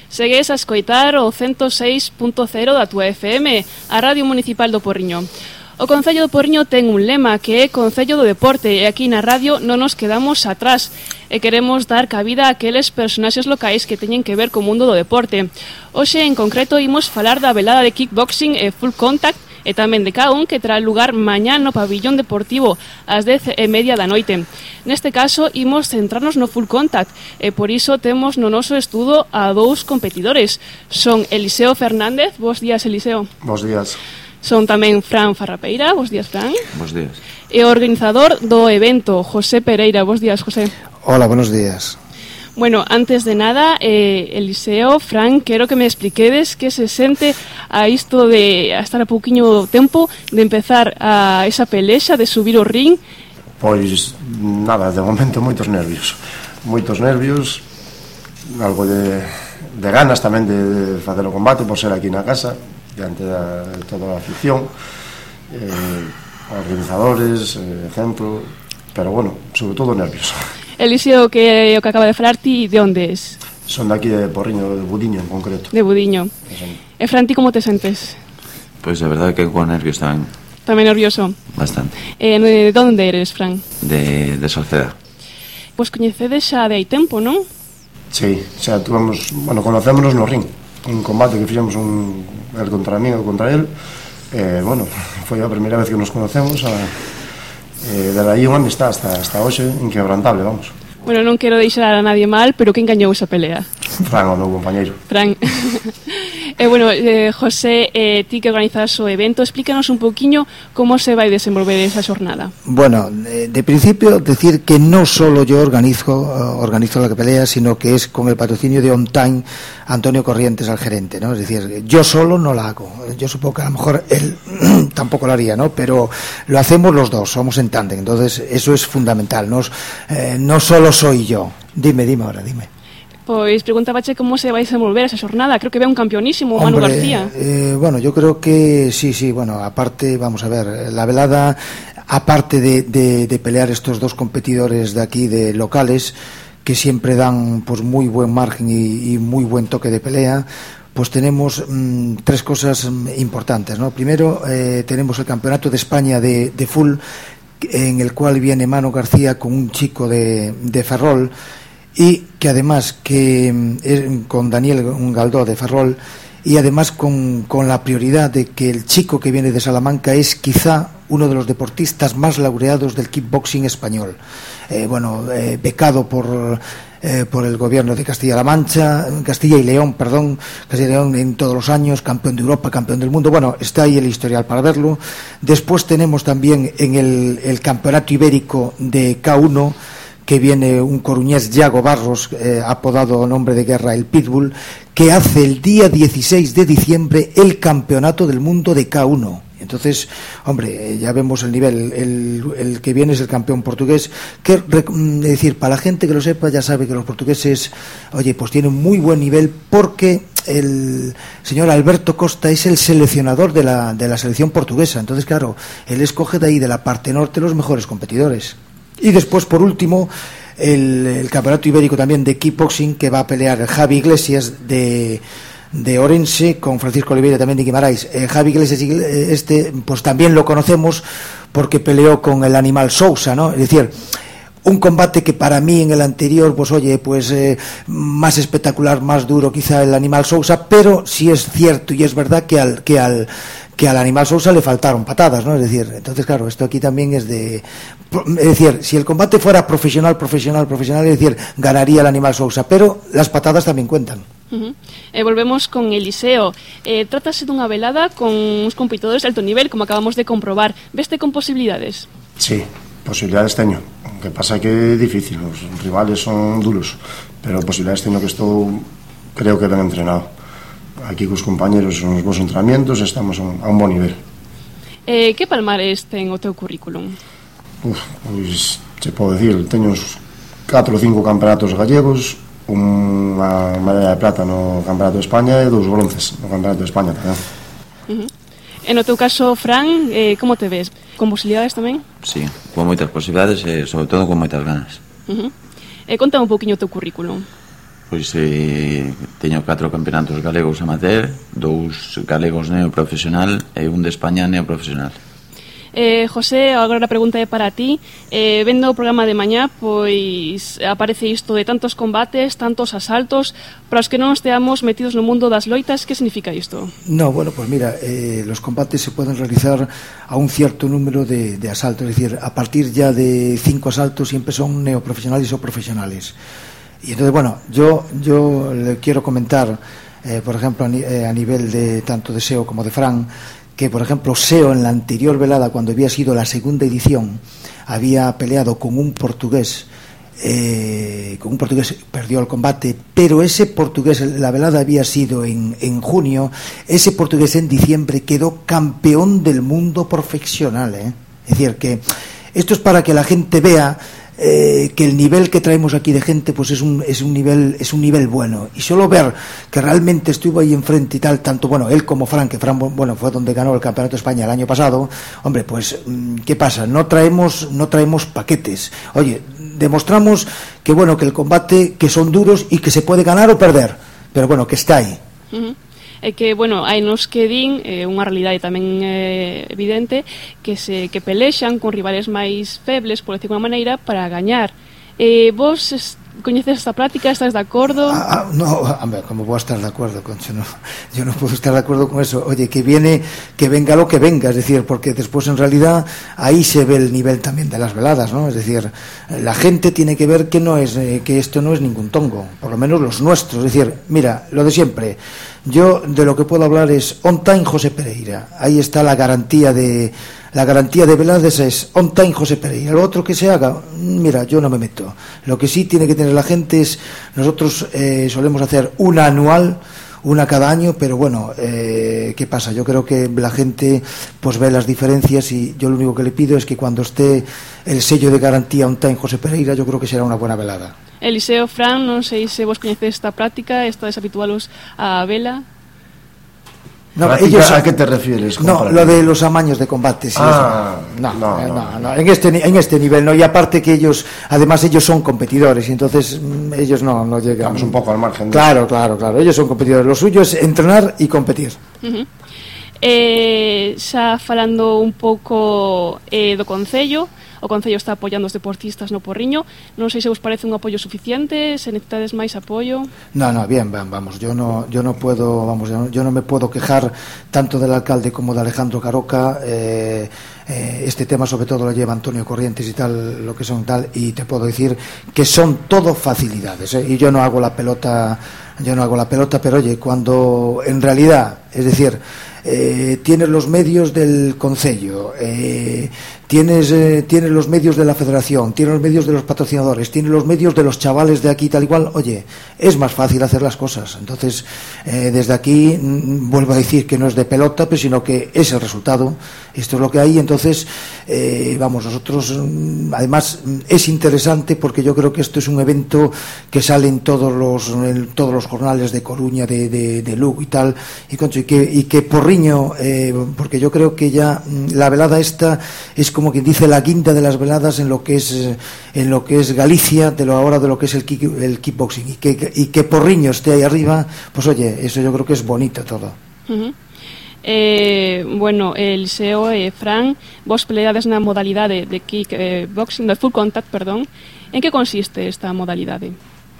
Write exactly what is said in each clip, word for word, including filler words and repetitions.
Segues a escoitar o ciento seis punto cero da túa F M, a Radio Municipal do Porriño. O Concello do Porriño ten un lema que é Concello do Deporte e aquí na radio non nos quedamos atrás e queremos dar cabida a aqueles personaxes locais que teñen que ver co mundo do deporte. Hoxe, en concreto, imos falar da velada de kickboxing e full contact e tamén de K uno que terá lugar mañá no pabillón deportivo ás dez e media da noite. Neste caso, imos centrarnos no full contact e por iso temos no noso estudo a dous competidores. Son Eliseo Fernández. Bos días, Eliseo. Bos días. Son tamén Fran Farrapeira. Bos días, Fran. Bos días. E o organizador do evento, José Pereira. Bos días, José. Hola, buenos días. Bueno, antes de nada, eh, Eliseo, Fran, quero que me expliquedes que se sente a isto de a estar a pouquiño tempo de empezar a esa pelexa, de subir o ring. Pois nada, de momento moitos nervios. Moitos nervios, algo de, de ganas tamén de facer o combate por ser aquí na casa, diante de toda a afición, eh, organizadores, eh, ejemplo, pero bueno, sobre todo nervios. Eliseo, que o que acaba de falar ti, de onde es? Son de aquí de Porriño, de Budiño en concreto. De Budiño. E Fran, ti como te sentes? Pois a verdade é que con nervios tamén. Tamén nervioso? Bastante. Eh, de onde eres, Fran? De, de Salceda. Pois coñecedes xa de hai tempo, non? Sí, xa tuvemos, bueno, conocémonos no ring. Un combate que fixemos un, el contra mí ou contra él. Eh, bueno, foi a primeira vez que nos conocemos a... Eh, de aí unha amistad hasta, hasta hoxe inquebrantable, vamos. Bueno, non quero deixar a nadie mal, pero quen gañou esa pelea? Fran, o meu compañeiro. Fran. E eh, bueno, eh, José, eh, ti que organizas o evento, explícanos un poquinho como se vai desenvolver esa jornada. Bueno, de, de principio decir que no solo yo organizo uh, organizo la pelea, sino que es con el patrocinio de On Time Antonio Corrientes, al gerente, ¿no? Es decir, yo solo no la hago. Yo supongo que a lo mejor él tampoco lo haría, ¿no? Pero lo hacemos los dos, somos en tándem. Entonces, eso es fundamental. No, eh, no solo soy yo. Dime, dime ahora, dime. Pois preguntabache como se vai desenvolver esa jornada. Creo que ve un campeonísimo, Manu Hombre, García. Eh, bueno, yo creo que sí, sí, bueno, aparte, vamos a ver, la velada, aparte de, de, de pelear estos dos competidores de aquí, de locales, que siempre dan pues muy buen margen y, y muy buen toque de pelea, pues tenemos mmm, tres cosas importantes, ¿no? Primero, eh, tenemos el Campeonato de España de, de Full, en el cual viene Manu García con un chico de, de Ferrol, y que además que eh, con Daniel Galdó de Ferrol, y además con, con la prioridad de que el chico que viene de Salamanca es quizá uno de los deportistas más laureados del kickboxing español, eh, bueno, eh, becado por eh, por el gobierno de Castilla-La Mancha, Castilla y León, perdón, Castilla y León en todos los años, campeón de Europa, campeón del mundo. Bueno, está ahí el historial para verlo. Después tenemos también en el, el campeonato ibérico de K uno, que viene un coruñés, Yago Barros, eh, apodado nombre de guerra el Pitbull, que hace el día dieciséis de diciembre el campeonato del mundo de K uno. Entonces, hombre, ya vemos el nivel. El, el que viene es el campeón portugués, que, es decir, para la gente que lo sepa, ya sabe que los portugueses, oye, pues tienen muy buen nivel, porque el señor Alberto Costa es el seleccionador de la, de la selección portuguesa. Entonces, claro, él escoge de ahí, de la parte norte, los mejores competidores. Y después, por último, el, el campeonato ibérico también de kickboxing, que va a pelear Javi Iglesias de, de Orense con Francisco Oliveira también de Guimarães. Eh, Javi Iglesias, este, pues también lo conocemos porque peleó con el Animal Sousa, ¿no? Es decir, un combate que para mí en el anterior, pues oye, pues eh, más espectacular, más duro quizá el Animal Sousa, pero sí es cierto y es verdad que al que al que al Animal Sousa le faltaron patadas, ¿no? Es decir, entonces claro, esto aquí también es de, es decir, si el combate fuera profesional, profesional, profesional, es decir, ganaría el Animal Sousa, pero las patadas también cuentan. Uh-huh. Eh, volvemos con Eliseo. Eh, trátase dunha velada con uns competidores de alto nivel, como acabamos de comprobar. Veste con posibilidades? Sí, posibilidades teño. O que pasa que é difícil, os rivales son duros, pero posibilidades teño que estou, creo que ben entrenado. Aquí cos compañeros son os bons entrenamientos, estamos a un, a un bon nivel. Eh, que palmares ten o teu currículum? Uf, pois, che podo dicir, teño uns catro ou cinco campeonatos gallegos, unha medalla de plata no Campeonato de España e dous bronces no Campeonato de España tamén. Uh-huh. E no teu caso, Fran, eh, como te ves? Con posibilidades tamén? Sí, con moitas posibilidades e sobre todo con moitas ganas. Uh-huh. E conta un pouquiño o teu currículum. Pois eh, teño catro campeonatos galegos amateur, dous galegos neoprofesional e un de España neoprofesional. Eh, José, agora a pregunta é para ti. Eh, vendo o programa de mañá, pois aparece isto de tantos combates, tantos asaltos. Para os que non esteamos metidos no mundo das loitas, que significa isto? No, bueno, pues mira, eh, los combates se pueden realizar a un cierto número de, de asaltos, es decir, a partir ya de cinco asaltos siempre son neoprofesionales o profesionales. Y entonces, bueno, yo, yo le quiero comentar, eh, por ejemplo, a, ni, eh, a nivel de tanto de Seo como de Fran, que, por ejemplo, Seo en la anterior velada, cuando había sido la segunda edición, había peleado con un portugués, eh, con un portugués, perdió el combate, pero ese portugués, la velada había sido en, en junio, ese portugués en diciembre quedó campeón del mundo profesional, ¿eh? Es decir, que esto es para que la gente vea Eh, que el nivel que traemos aquí de gente pues es un, es un nivel es un nivel bueno, y solo ver que realmente estuvo ahí enfrente y tal, tanto bueno él como Fran, que Fran bueno fue donde ganó el Campeonato de España el año pasado, hombre, pues ¿qué pasa? No traemos no traemos paquetes, oye, demostramos que bueno, que el combate, que son duros y que se puede ganar o perder, pero bueno, que está ahí. Uh-huh. É que, bueno, hai nos que din, é eh, unha realidade tamén eh, evidente, que se que pelexan con rivales máis febles, por decir unha maneira, para gañar. Eh, vos es, coñeces esta práctica, estás de acordo? Ah, no, hombre, como voy a estar de acuerdo, Concho, no, yo no puedo estar de acuerdo con eso. Oye, que viene, que venga lo que venga, es decir, porque después en realidad ahí se ve el nivel también de las veladas, ¿no? Es decir, la gente tiene que ver que no es, eh, que esto no es ningún tongo, por lo menos los nuestros. Es decir, mira, lo de siempre. Yo de lo que puedo hablar es on time José Pereira. Ahí está la garantía de la garantía de veladas, es on time José Pereira. Lo otro que se haga, mira, yo no me meto. Lo que sí tiene que tener la gente es, nosotros eh, solemos hacer una anual, una cada año, pero bueno, eh, ¿qué pasa? Yo creo que la gente pues ve las diferencias, y yo lo único que le pido es que cuando esté el sello de garantía on time José Pereira, yo creo que será una buena velada. Eliseo, Fran, non sei se vos coñecedes esta práctica, estades habitualos a vela. No, ellos, ¿a qué te refieres? No, lo de los amaños de combate. Sí, ah, no, no, no, no, no, no, en este en este nivel no, y aparte que ellos, además ellos son competidores, y entonces ellos no, no llegan. Estamos un poco al margen. Claro, claro, claro, ellos son competidores. Lo suyo es entrenar y competir. Uh-huh. Eh, xa falando un pouco eh, do Concello, o Concello está apoiando os deportistas no Porriño. Non sei se vos parece un apoio suficiente, se necesitades máis apoio. No, no, bien, vamos, yo no, yo no puedo, vamos, yo no, yo no me puedo quejar tanto del alcalde como de Alejandro Caroca. Eh, eh, este tema sobre todo lo lleva Antonio Corrientes y tal, lo que son tal, y te puedo decir que son todo facilidades, ¿eh? Y yo no hago la pelota, yo no hago la pelota, pero oye, cuando en realidad, es decir, eh, tienes los medios del Concello, eh, tienes, eh, tienes los medios de la Federación, tienes los medios de los patrocinadores, tienes los medios de los chavales de aquí tal igual, oye, es más fácil hacer las cosas. Entonces, eh, desde aquí mm, vuelvo a decir que no es de pelota, pero sino que es el resultado, esto es lo que hay. Entonces, eh, vamos, nosotros mm, además mm, es interesante porque yo creo que esto es un evento que sale en todos los, en todos los jornales de Coruña, de, de, de Lugo y tal, y, y, que, y que Porriño, eh, porque yo creo que ya mm, la velada esta es como quien dice la guinda de las veladas en lo que es en lo que es Galicia, de lo ahora de lo que es el, kick, el kickboxing, y que, y que Porriño esté ahí arriba, pues oye, eso yo creo que es bonito todo. Uh-huh. Eh, bueno, Eliseo e eh, Fran, vos peleades na modalidade de kickboxing, de full contact, perdón. En que consiste esta modalidade?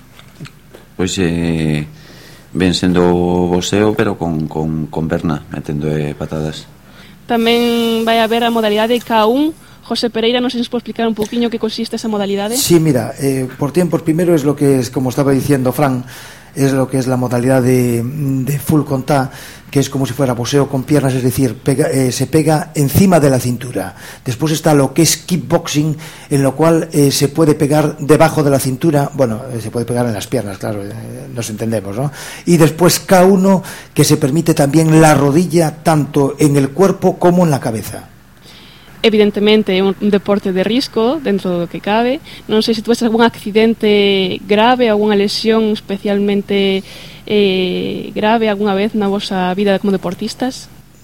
Pois eh, ven sendo boxeo, pero con, con, con perna, metendo eh, patadas. Tamén vai haber a modalidade K uno. José Pereira, non sei se nos pode explicar un poquinho que consiste esa modalidade. Sí, mira, eh, por tiempos primero es lo que es, como estaba diciendo Fran, es lo que es la modalidad de, de full contact, que es como si fuera boxeo con piernas, es decir, pega, eh, se pega encima de la cintura. Después está lo que es kickboxing, en lo cual eh, se puede pegar debajo de la cintura, bueno, eh, se puede pegar en las piernas, claro, eh, nos entendemos, ¿no? Y después K uno, que se permite también la rodilla tanto en el cuerpo como en la cabeza. Evidentemente é un deporte de risco dentro do que cabe. Non sei se tú ves algún accidente grave, algunha lesión especialmente eh, grave algunha vez na vosa vida como deportistas.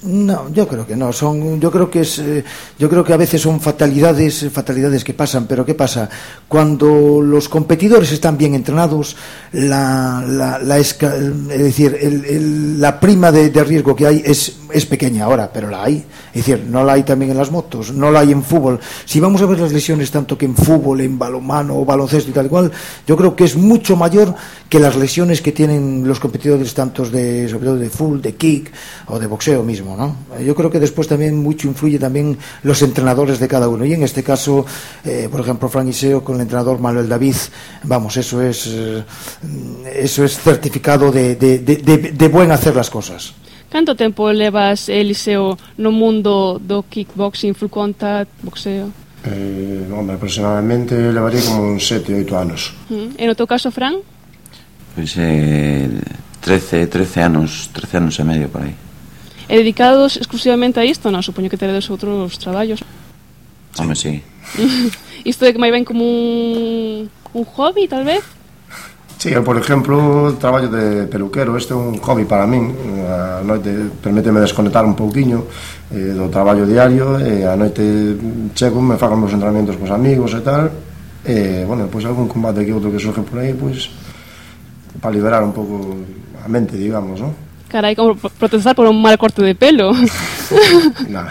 No, yo creo que no. Son, yo creo que es, eh, yo creo que a veces son fatalidades, fatalidades que pasan. Pero ¿qué pasa? Cuando los competidores están bien entrenados, la, la, la esca, es decir, el, el, la prima de, de riesgo que hay es, es pequeña ahora, pero la hay. Es decir, no la hay también en las motos, no la hay en fútbol. Si vamos a ver las lesiones tanto que en fútbol, en balonmano o baloncesto y tal cual, yo creo que es mucho mayor que las lesiones que tienen los competidores tantos de, sobre todo de full, de kick o de boxeo mismo, ¿no? Yo creo que después también mucho influye también los entrenadores de cada uno, y en este caso, eh, por ejemplo, Fran Iseo con el entrenador Manuel David, vamos, eso es eh, eso es certificado de, de, de, de, de buen hacer las cosas. Canto tempo levas, Eliseo, no mundo do kickboxing, full contact, boxeo? Eh, hombre, aproximadamente levaría como uns sete, oito anos. Mm. E no teu caso, Fran? Pois eh, trece, trece anos, trece anos e medio por aí. E dedicados exclusivamente a isto? Non, supoño que teredes outros traballos. Home, sí. Isto é que máis ben como un, un hobby, tal vez? Sí, eu, por exemplo, traballo de peluquero. Este é un hobby para min. A noite permíteme desconectar un pouquiño eh, do traballo diario, e a noite chego, me fago meus entrenamientos cos amigos e tal, e, bueno, pois algún combate que outro que surge por aí, pois para liberar un pouco a mente, digamos, non? Carai, como protestar por un mal corte de pelo. Nah.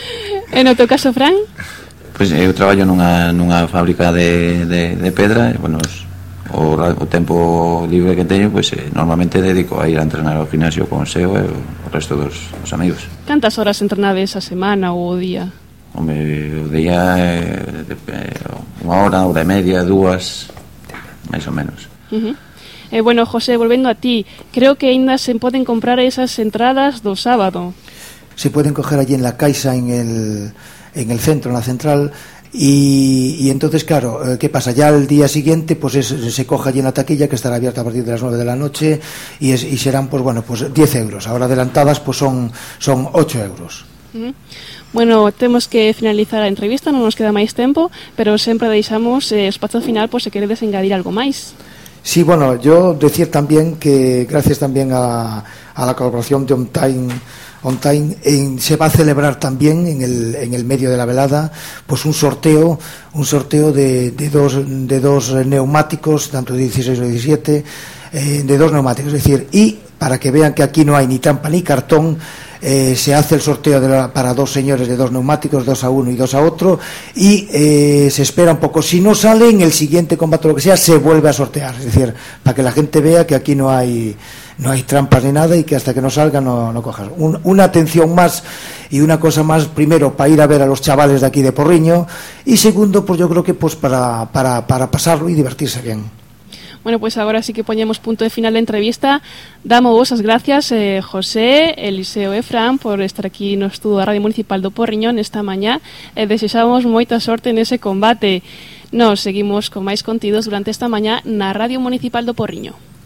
E no teu caso, Fran? Pois eu traballo nunha, nunha fábrica de, de, de pedra, e, bueno, o, o tempo libre que teño, pois eh, normalmente dedico a ir a entrenar ao gimnasio con o Seo e o, o resto dos, dos amigos. Cantas horas entrenades a semana ou o día? Home, o día eh, eh, unha hora, hora e media, dúas, máis ou menos. Uh-huh. Eh, bueno, José, volvendo a ti, creo que aínda se poden comprar esas entradas do sábado. Se pueden coger allí en la Caixa, en el, en el centro, en la central, y, y entonces, claro, eh, ¿qué pasa? Ya el día siguiente pues es, se coge allí en la taquilla, que estará abierta a partir de las nueve de la noche, y, es, y serán, pues bueno, pues diez euros. Ahora adelantadas, pues son, son ocho euros. Uh-huh. Bueno, temos que finalizar a entrevista, non nos queda máis tempo, pero sempre deixamos eh, espazo final por se queredes engadir algo máis. Sí, bueno, yo decir también que gracias también a, a la colaboración de On Time, On Time en, se va a celebrar también en el, en el medio de la velada pues un sorteo, un sorteo de, de dos de dos neumáticos, tanto de dieciséis o diecisiete, eh, de dos neumáticos, es decir, y para que vean que aquí no hay ni trampa ni cartón. Eh, se hace el sorteo de la, para dos señores de dos neumáticos, dos a uno y dos a otro, y eh, se espera un poco. Si no sale, en el siguiente combate o lo que sea, se vuelve a sortear. Es decir, para que la gente vea que aquí no hay no hay trampas ni nada, y que hasta que no salga no, no cojas. Un, una atención más y una cosa más, primero, para ir a ver a los chavales de aquí de Porriño, y segundo, pues yo creo que pues para, para, para pasarlo y divertirse bien. Bueno, pues agora sí que poñemos punto de final da entrevista. Damos vos as gracias, eh, José, Eliseo e Fran, por estar aquí no estudo da Radio Municipal do Porriño nesta mañá, e desexamos moita sorte nese combate. Nos seguimos con máis contidos durante esta mañá na Radio Municipal do Porriño.